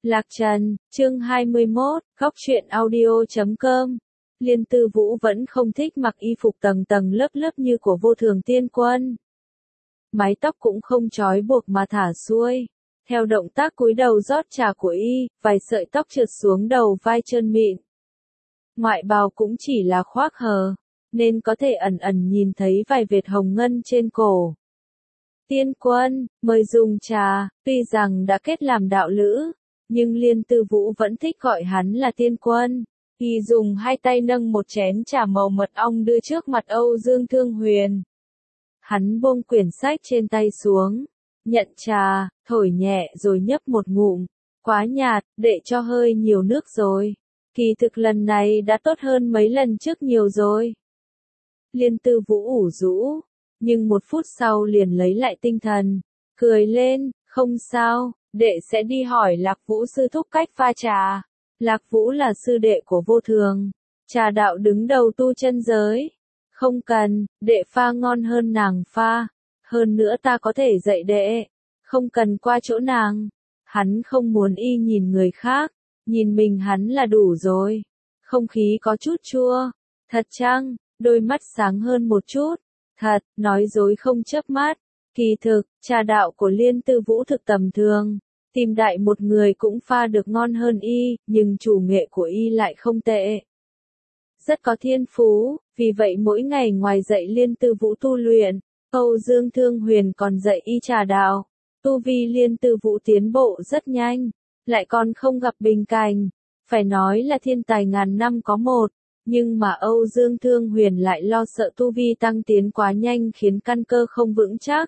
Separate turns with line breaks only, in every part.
Lạc Trần, chương 21, góc truyện audio.com. Liên Tư Vũ vẫn không thích mặc y phục tầng tầng lớp lớp như của Vô Thường Tiên Quân. Mái tóc cũng không trói buộc mà thả xuôi. Theo động tác cúi đầu rót trà của y, vài sợi tóc trượt xuống đầu vai trơn mịn. Ngoại bào cũng chỉ là khoác hờ, nên có thể ẩn ẩn nhìn thấy vài vệt hồng ngân trên cổ. Tiên Quân, mời dùng trà, tuy rằng đã kết làm đạo lữ, nhưng Liên Tư Vũ vẫn thích gọi hắn là Tiên Quân. Y dùng hai tay nâng một chén trà màu mật ong đưa trước mặt Âu Dương Thương Huyền. Hắn buông quyển sách trên tay xuống, nhận trà, thổi nhẹ rồi nhấp một ngụm. Quá nhạt, để cho hơi nhiều nước rồi. Kỳ thực lần này đã tốt hơn mấy lần trước nhiều rồi. Liên Tư Vũ ủ rũ, nhưng một phút sau liền lấy lại tinh thần, cười lên, không sao, đệ sẽ đi hỏi Lạc Vũ sư thúc cách pha trà. Lạc Vũ là sư đệ của Vô Thường, trà đạo đứng đầu tu chân giới. Không cần, đệ pha ngon hơn nàng pha. Hơn nữa ta có thể dạy đệ, không cần qua chỗ nàng. Hắn không muốn y nhìn người khác, nhìn mình hắn là đủ rồi. Không khí có chút chua. Thật chăng? Đôi mắt sáng hơn một chút. Thật, nói dối không chớp mắt. Kỳ thực, trà đạo của Liên Tư Vũ thực tầm thường. Tìm đại một người cũng pha được ngon hơn y, nhưng chủ nghệ của y lại không tệ. Rất có thiên phú, vì vậy mỗi ngày ngoài dạy Liên Tư Vũ tu luyện, Âu Dương Thương Huyền còn dạy y trà đạo. Tu vi Liên Tư Vũ tiến bộ rất nhanh, lại còn không gặp bình cảnh. Phải nói là thiên tài ngàn năm có một, nhưng mà Âu Dương Thương Huyền lại lo sợ tu vi tăng tiến quá nhanh khiến căn cơ không vững chắc.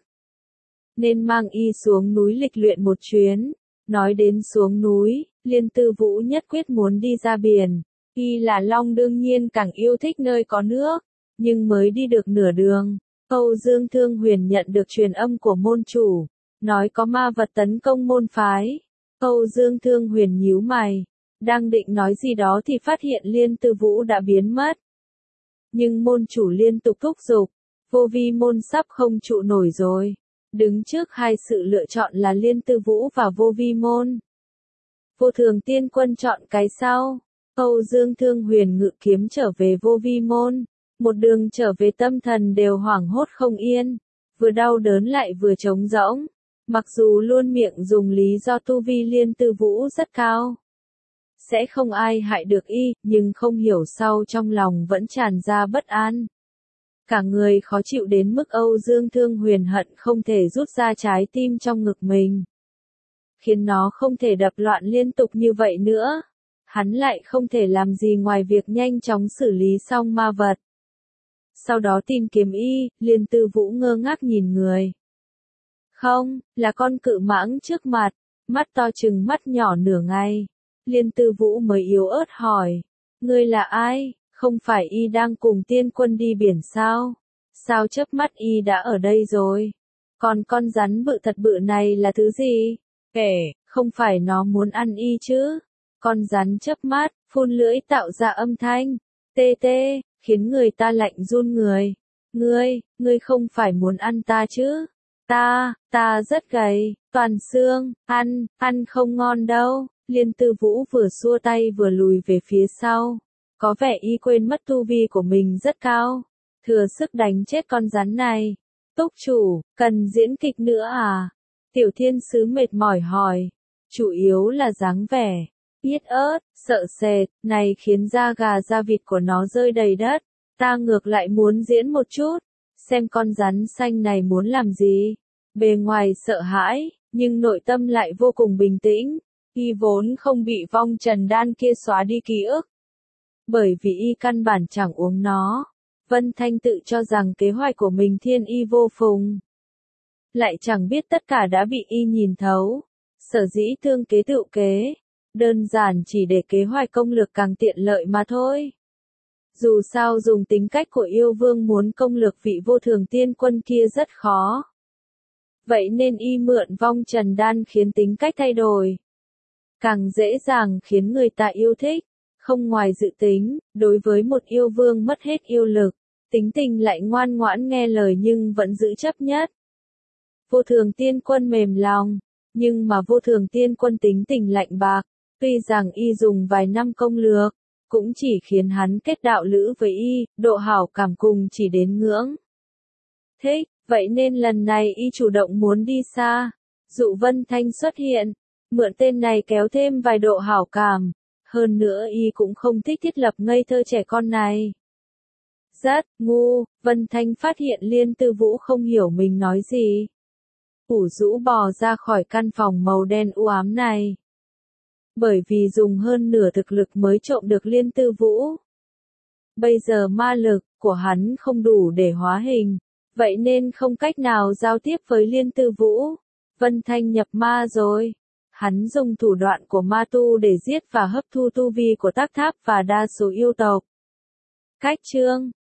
Nên mang y xuống núi lịch luyện một chuyến. Nói đến xuống núi, Liên Tư Vũ nhất quyết muốn đi ra biển. Y là long đương nhiên càng yêu thích nơi có nước. Nhưng mới đi được nửa đường, Âu Dương Thương Huyền nhận được truyền âm của môn chủ, nói có ma vật tấn công môn phái. Âu Dương Thương Huyền nhíu mày, đang định nói gì đó thì phát hiện Liên Tư Vũ đã biến mất. Nhưng môn chủ liên tục thúc giục, Vô Vi môn sắp không trụ nổi rồi. Đứng trước hai sự lựa chọn là Liên Tư Vũ và Vô Vi môn. Vô Thường Tiên Quân chọn cái sau. Âu Dương Thương Huyền ngự kiếm trở về Vô Vi môn. Một đường trở về tâm thần đều hoảng hốt không yên. Vừa đau đớn lại vừa trống rỗng. Mặc dù luôn miệng dùng lý do tu vi Liên Tư Vũ rất cao, sẽ không ai hại được y, nhưng không hiểu sau trong lòng vẫn tràn ra bất an. Cả người khó chịu đến mức Âu Dương Thương Huyền hận không thể rút ra trái tim trong ngực mình. Khiến nó không thể đập loạn liên tục như vậy nữa. Hắn lại không thể làm gì ngoài việc nhanh chóng xử lý xong ma vật. Sau đó tìm kiếm y, Liên Tư Vũ ngơ ngác nhìn người. Không, là con cự mãng trước mặt, mắt to chừng mắt nhỏ nửa ngày. Liên Tư Vũ mới yếu ớt hỏi, ngươi là ai? Không phải y đang cùng Tiên Quân đi biển sao? Sao chớp mắt y đã ở đây rồi? Còn con rắn bự thật bự này là thứ gì? Không phải nó muốn ăn y chứ? Con rắn chớp mắt, phun lưỡi tạo ra âm thanh, tê tê, khiến người ta lạnh run người. Ngươi không phải muốn ăn ta chứ? Ta rất gầy, toàn xương, ăn không ngon đâu. Liên Tư Vũ vừa xua tay vừa lùi về phía sau. Có vẻ y quên mất tu vi của mình rất cao. Thừa sức đánh chết con rắn này. Túc chủ, cần diễn kịch nữa à? Tiểu thiên sứ mệt mỏi hỏi. Chủ yếu là dáng vẻ yết ớt, sợ sệt, này khiến da gà da vịt của nó rơi đầy đất. Ta ngược lại muốn diễn một chút. Xem con rắn xanh này muốn làm gì. Bề ngoài sợ hãi, nhưng nội tâm lại vô cùng bình tĩnh. Y vốn không bị vong trần đan kia xóa đi ký ức. Bởi vì y căn bản chẳng uống nó. Vân Thanh tự cho rằng kế hoạch của mình thiên y vô phùng. Lại chẳng biết tất cả đã bị y nhìn thấu. Sở dĩ thương kế tựu kế. Đơn giản chỉ để kế hoạch công lược càng tiện lợi mà thôi. Dù sao dùng tính cách của yêu vương muốn công lược vị Vô Thường Tiên Quân kia rất khó. Vậy nên y mượn vong trần đan khiến tính cách thay đổi. Càng dễ dàng khiến người ta yêu thích. Không ngoài dự tính, đối với một yêu vương mất hết yêu lực, tính tình lại ngoan ngoãn nghe lời nhưng vẫn giữ chấp nhất. Vô Thường Tiên Quân mềm lòng, Nhưng mà vô thường tiên quân tính tình lạnh bạc, tuy rằng y dùng vài năm công lược, cũng chỉ khiến hắn kết đạo lữ với y, độ hảo cảm cùng chỉ đến ngưỡng. Thích, vậy nên lần này y chủ động muốn đi xa. Dụ Vân Thanh xuất hiện, mượn tên này kéo thêm vài độ hảo cảm. Hơn nữa y cũng không thích thiết lập ngây thơ trẻ con này. Rất ngu, Vân Thanh phát hiện Liên Tư Vũ không hiểu mình nói gì. ủ rũ bò ra khỏi căn phòng màu đen u ám này. Bởi vì dùng hơn nửa thực lực mới trộm được Liên Tư Vũ. Bây giờ ma lực của hắn không đủ để hóa hình, vậy nên không cách nào giao tiếp với Liên Tư Vũ. Vân Thanh nhập ma rồi. Hắn dùng thủ đoạn của ma tu để giết và hấp thu tu vi của tác tháp và đa số yêu tộc. Cách chương